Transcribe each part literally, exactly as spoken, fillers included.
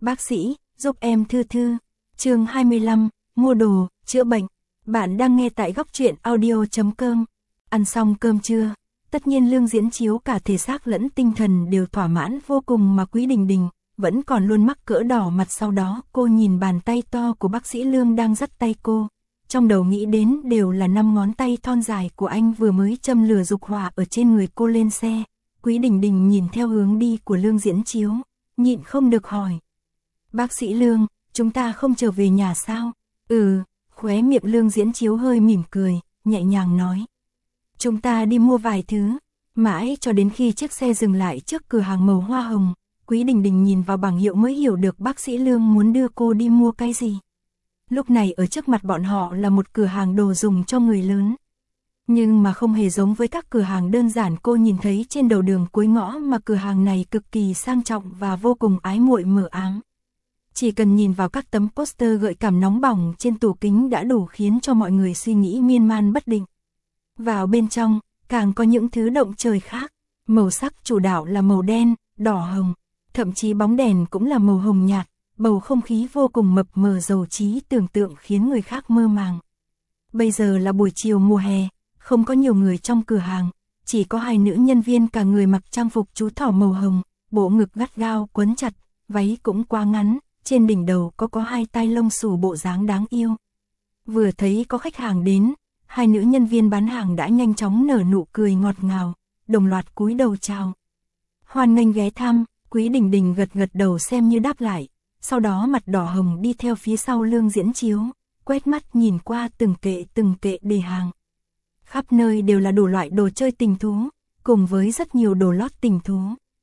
Bác sĩ, giúp em Thư Thư. Chương hai mươi lăm, mua đồ, chữa bệnh. Bạn đang nghe tại góc truyện audio chấm com. Ăn xong cơm trưa, tất nhiên Lương Diễn Chiếu cả thể xác lẫn tinh thần đều thỏa mãn vô cùng, mà Quý Đình Đình vẫn còn luôn mắc cỡ đỏ mặt. Sau đó cô nhìn bàn tay to của bác sĩ Lương đang dắt tay cô, trong đầu nghĩ đến đều là năm ngón tay thon dài của anh vừa mới châm lửa dục hỏa ở trên người cô. Lên xe, Quý Đình Đình nhìn theo hướng đi của Lương Diễn Chiếu, nhịn không được hỏi: Bác sĩ Lương, chúng ta không trở về nhà sao? Ừ, khóe miệng Lương Diễn Chiếu hơi mỉm cười, nhẹ nhàng nói: Chúng ta đi mua vài thứ. Mãi cho đến khi chiếc xe dừng lại trước cửa hàng màu hoa hồng, Quý Đình Đình nhìn vào bảng hiệu mới hiểu được bác sĩ Lương muốn đưa cô đi mua cái gì. Lúc này ở trước mặt bọn họ là một cửa hàng đồ dùng cho người lớn. Nhưng mà không hề giống với các cửa hàng đơn giản cô nhìn thấy trên đầu đường cuối ngõ, mà cửa hàng này cực kỳ sang trọng và vô cùng ái muội mờ ám. Chỉ cần nhìn vào các tấm poster gợi cảm nóng bỏng trên tủ kính đã đủ khiến cho mọi người suy nghĩ miên man bất định. Vào bên trong, càng có những thứ động trời khác. Màu sắc chủ đạo là màu đen, đỏ hồng, thậm chí bóng đèn cũng là màu hồng nhạt. Bầu không khí vô cùng mập mờ giàu trí tưởng tượng khiến người khác mơ màng. Bây giờ là buổi chiều mùa hè, không có nhiều người trong cửa hàng, chỉ có hai nữ nhân viên cả người mặc trang phục chú thỏ màu hồng, bộ ngực gắt gao quấn chặt, váy cũng quá ngắn, trên đỉnh đầu có có hai tai lông xù bộ dáng đáng yêu. Vừa thấy có khách hàng đến, hai nữ nhân viên bán hàng đã nhanh chóng nở nụ cười ngọt ngào, đồng loạt cúi đầu chào. Hoan nghênh ghé thăm. Quý Đình Đình gật gật đầu xem như đáp lại. Sau đó mặt đỏ hồng đi theo phía sau Lương Diễn Chiếu, quét mắt nhìn qua từng kệ từng kệ đề hàng. Khắp nơi đều là đủ loại đồ chơi tình thú, cùng với rất nhiều đồ lót tình thú.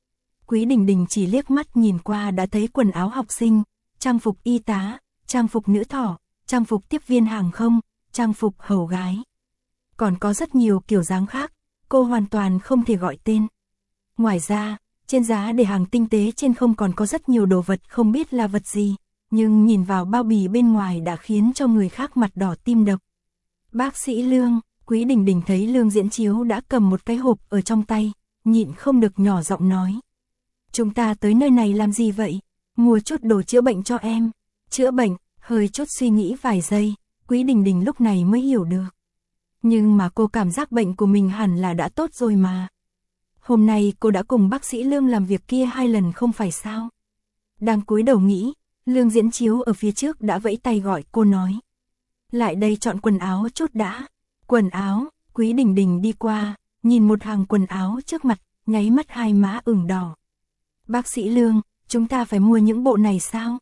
Quý Đình Đình chỉ liếc mắt nhìn qua đã thấy quần áo học sinh, trang phục y tá, trang phục nữ thỏ, trang phục tiếp viên hàng không, trang phục hầu gái. Còn có rất nhiều kiểu dáng khác, cô hoàn toàn không thể gọi tên. Ngoài ra, trên giá để hàng tinh tế trên không còn có rất nhiều đồ vật không biết là vật gì, nhưng nhìn vào bao bì bên ngoài đã khiến cho người khác mặt đỏ tim đập. Bác sĩ Lương. Quý Đình Đình thấy Lương Diễn Chiếu đã cầm một cái hộp ở trong tay, nhịn không được nhỏ giọng nói: Chúng ta tới nơi này làm gì vậy? Mua chút đồ chữa bệnh cho em. Chữa bệnh? Hơi chút suy nghĩ vài giây, Quý Đình Đình lúc này mới hiểu được. Nhưng mà cô cảm giác bệnh của mình hẳn là đã tốt rồi mà. Hôm nay cô đã cùng bác sĩ Lương làm việc kia hai lần không phải sao? Đang cúi đầu nghĩ, Lương Diễn Chiếu ở phía trước đã vẫy tay gọi cô nói: Lại đây chọn quần áo chút đã. Quần áo. Quý Đình Đình đi qua, nhìn một hàng quần áo trước mặt, nháy mắt hai má ửng đỏ. Bác sĩ Lương, chúng ta phải mua những bộ này sao?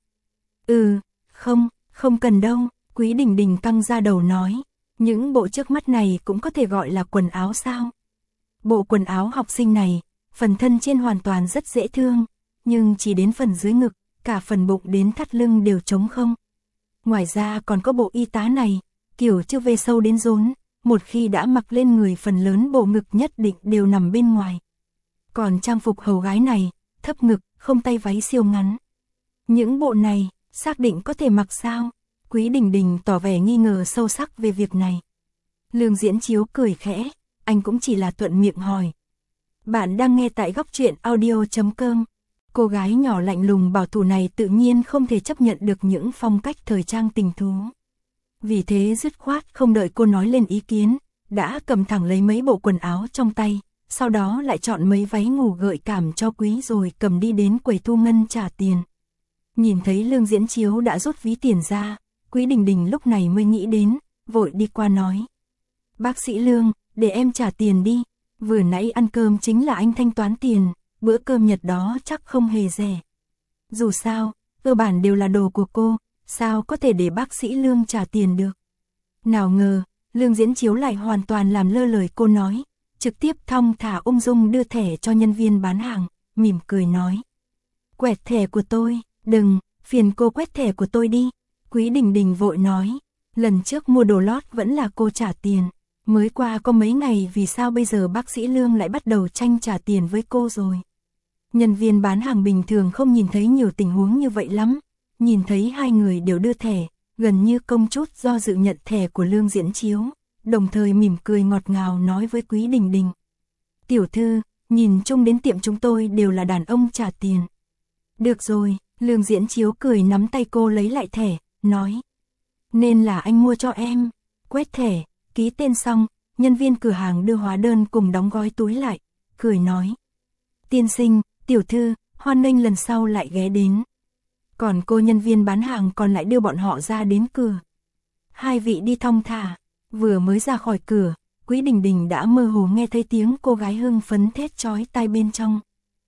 Ừ, không, không cần đâu. Quý Đình Đình căng ra đầu nói: Những bộ trước mắt này cũng có thể gọi là quần áo sao? Bộ quần áo học sinh này, phần thân trên hoàn toàn rất dễ thương, nhưng chỉ đến phần dưới ngực, cả phần bụng đến thắt lưng đều trống không. Ngoài ra còn có bộ y tá này, kiểu chữ V sâu đến rốn, một khi đã mặc lên người phần lớn bộ ngực nhất định đều nằm bên ngoài. Còn trang phục hầu gái này, thấp ngực, không tay váy siêu ngắn. Những bộ này, xác định có thể mặc sao? Quý Đình Đình tỏ vẻ nghi ngờ sâu sắc về việc này. Lương Diễn Chiếu cười khẽ, anh cũng chỉ là thuận miệng hỏi. Bạn đang nghe tại góc truyện audio chấm com. Cô gái nhỏ lạnh lùng bảo thủ này tự nhiên không thể chấp nhận được những phong cách thời trang tình thú. Vì thế dứt khoát không đợi cô nói lên ý kiến, đã cầm thẳng lấy mấy bộ quần áo trong tay, sau đó lại chọn mấy váy ngủ gợi cảm cho Quý rồi cầm đi đến quầy thu ngân trả tiền. Nhìn thấy Lương Diễn Chiếu đã rút ví tiền ra, Quý Đình Đình lúc này mới nghĩ đến, vội đi qua nói: Bác sĩ Lương, để em trả tiền đi, vừa nãy ăn cơm chính là anh thanh toán tiền, bữa cơm Nhật đó chắc không hề rẻ. Dù sao, cơ bản đều là đồ của cô, sao có thể để bác sĩ Lương trả tiền được. Nào ngờ, Lương Diễn Chiếu lại hoàn toàn làm lơ lời cô nói, trực tiếp thong thả ung dung đưa thẻ cho nhân viên bán hàng, mỉm cười nói: Quẹt thẻ của tôi. Đừng, phiền cô quét thẻ của tôi đi. Quý Đình Đình vội nói: Lần trước mua đồ lót vẫn là cô trả tiền, mới qua có mấy ngày vì sao bây giờ bác sĩ Lương lại bắt đầu tranh trả tiền với cô rồi. Nhân viên bán hàng bình thường không nhìn thấy nhiều tình huống như vậy lắm, nhìn thấy hai người đều đưa thẻ, gần như không chút do dự nhận thẻ của Lương Diễn Chiếu, đồng thời mỉm cười ngọt ngào nói với Quý Đình Đình: Tiểu thư, nhìn chung đến tiệm chúng tôi đều là đàn ông trả tiền. Được rồi, Lương Diễn Chiếu cười nắm tay cô lấy lại thẻ, nói. Nên là anh mua cho em. Quét thẻ, ký tên xong, nhân viên cửa hàng đưa hóa đơn cùng đóng gói túi lại, cười nói. Tiên sinh, tiểu thư, hoan nghênh lần sau lại ghé đến. Còn cô nhân viên bán hàng còn lại đưa bọn họ ra đến cửa. Hai vị đi thong thả, vừa mới ra khỏi cửa, Quý Đình Đình đã mơ hồ nghe thấy tiếng cô gái hưng phấn thét chói tai bên trong.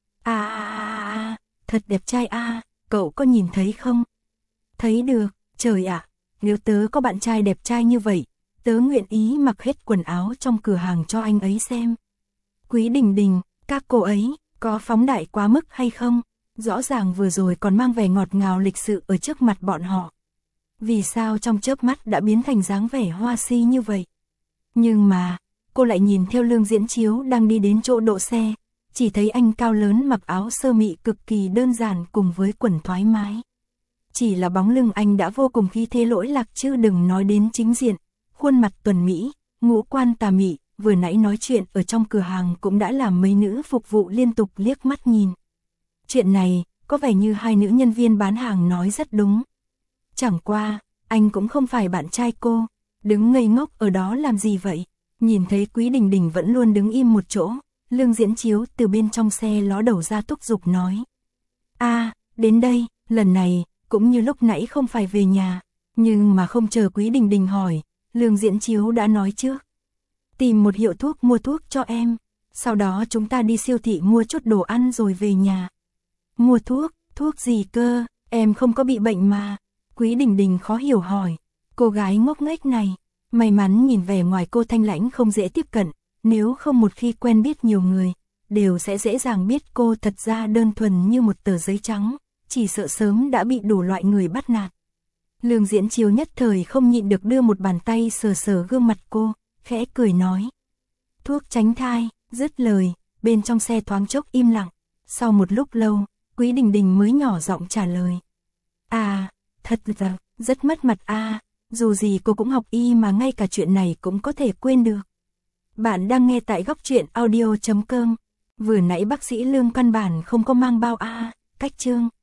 À à à à, thật đẹp trai a, à, cậu có nhìn thấy không? Thấy được, trời ạ, à, nếu tớ có bạn trai đẹp trai như vậy, tớ nguyện ý mặc hết quần áo trong cửa hàng cho anh ấy xem. Quý Đình Đình, các cô ấy, có phóng đại quá mức hay không? Rõ ràng vừa rồi còn mang vẻ ngọt ngào lịch sự ở trước mặt bọn họ. Vì sao trong chớp mắt đã biến thành dáng vẻ hoa si như vậy? Nhưng mà, cô lại nhìn theo Lương Diễn Chiếu đang đi đến chỗ đỗ xe, chỉ thấy anh cao lớn mặc áo sơ mi cực kỳ đơn giản cùng với quần thoải mái. Chỉ là bóng lưng anh đã vô cùng khí thế lỗi lạc chứ đừng nói đến chính diện, khuôn mặt tuần mỹ, ngũ quan tà mị, vừa nãy nói chuyện ở trong cửa hàng cũng đã làm mấy nữ phục vụ liên tục liếc mắt nhìn. Chuyện này, có vẻ như hai nữ nhân viên bán hàng nói rất đúng. Chẳng qua, anh cũng không phải bạn trai cô, đứng ngây ngốc ở đó làm gì vậy? Nhìn thấy Quý Đình Đình vẫn luôn đứng im một chỗ, Lương Diễn Chiếu từ bên trong xe ló đầu ra thúc giục nói. A, à, đến đây, lần này, cũng như lúc nãy không phải về nhà, nhưng mà không chờ Quý Đình Đình hỏi, Lương Diễn Chiếu đã nói trước. Tìm một hiệu thuốc mua thuốc cho em, sau đó chúng ta đi siêu thị mua chút đồ ăn rồi về nhà. Mua thuốc, thuốc gì cơ, em không có bị bệnh mà. Quý Đình Đình khó hiểu hỏi, cô gái ngốc nghếch này, may mắn nhìn vẻ ngoài cô thanh lãnh không dễ tiếp cận, nếu không một khi quen biết nhiều người, đều sẽ dễ dàng biết cô thật ra đơn thuần như một tờ giấy trắng, chỉ sợ sớm đã bị đủ loại người bắt nạt. Lương Diễn Chiếu nhất thời không nhịn được đưa một bàn tay sờ sờ gương mặt cô, khẽ cười nói. Thuốc tránh thai, dứt lời, bên trong xe thoáng chốc im lặng, sau một lúc lâu, Quý Đình Đình mới nhỏ giọng trả lời. À, thật là, rất mất mặt a, à, dù gì cô cũng học y mà ngay cả chuyện này cũng có thể quên được. Bạn đang nghe tại góc truyện audio chấm com, vừa nãy bác sĩ Lương căn bản không có mang bao a, à, cách chương.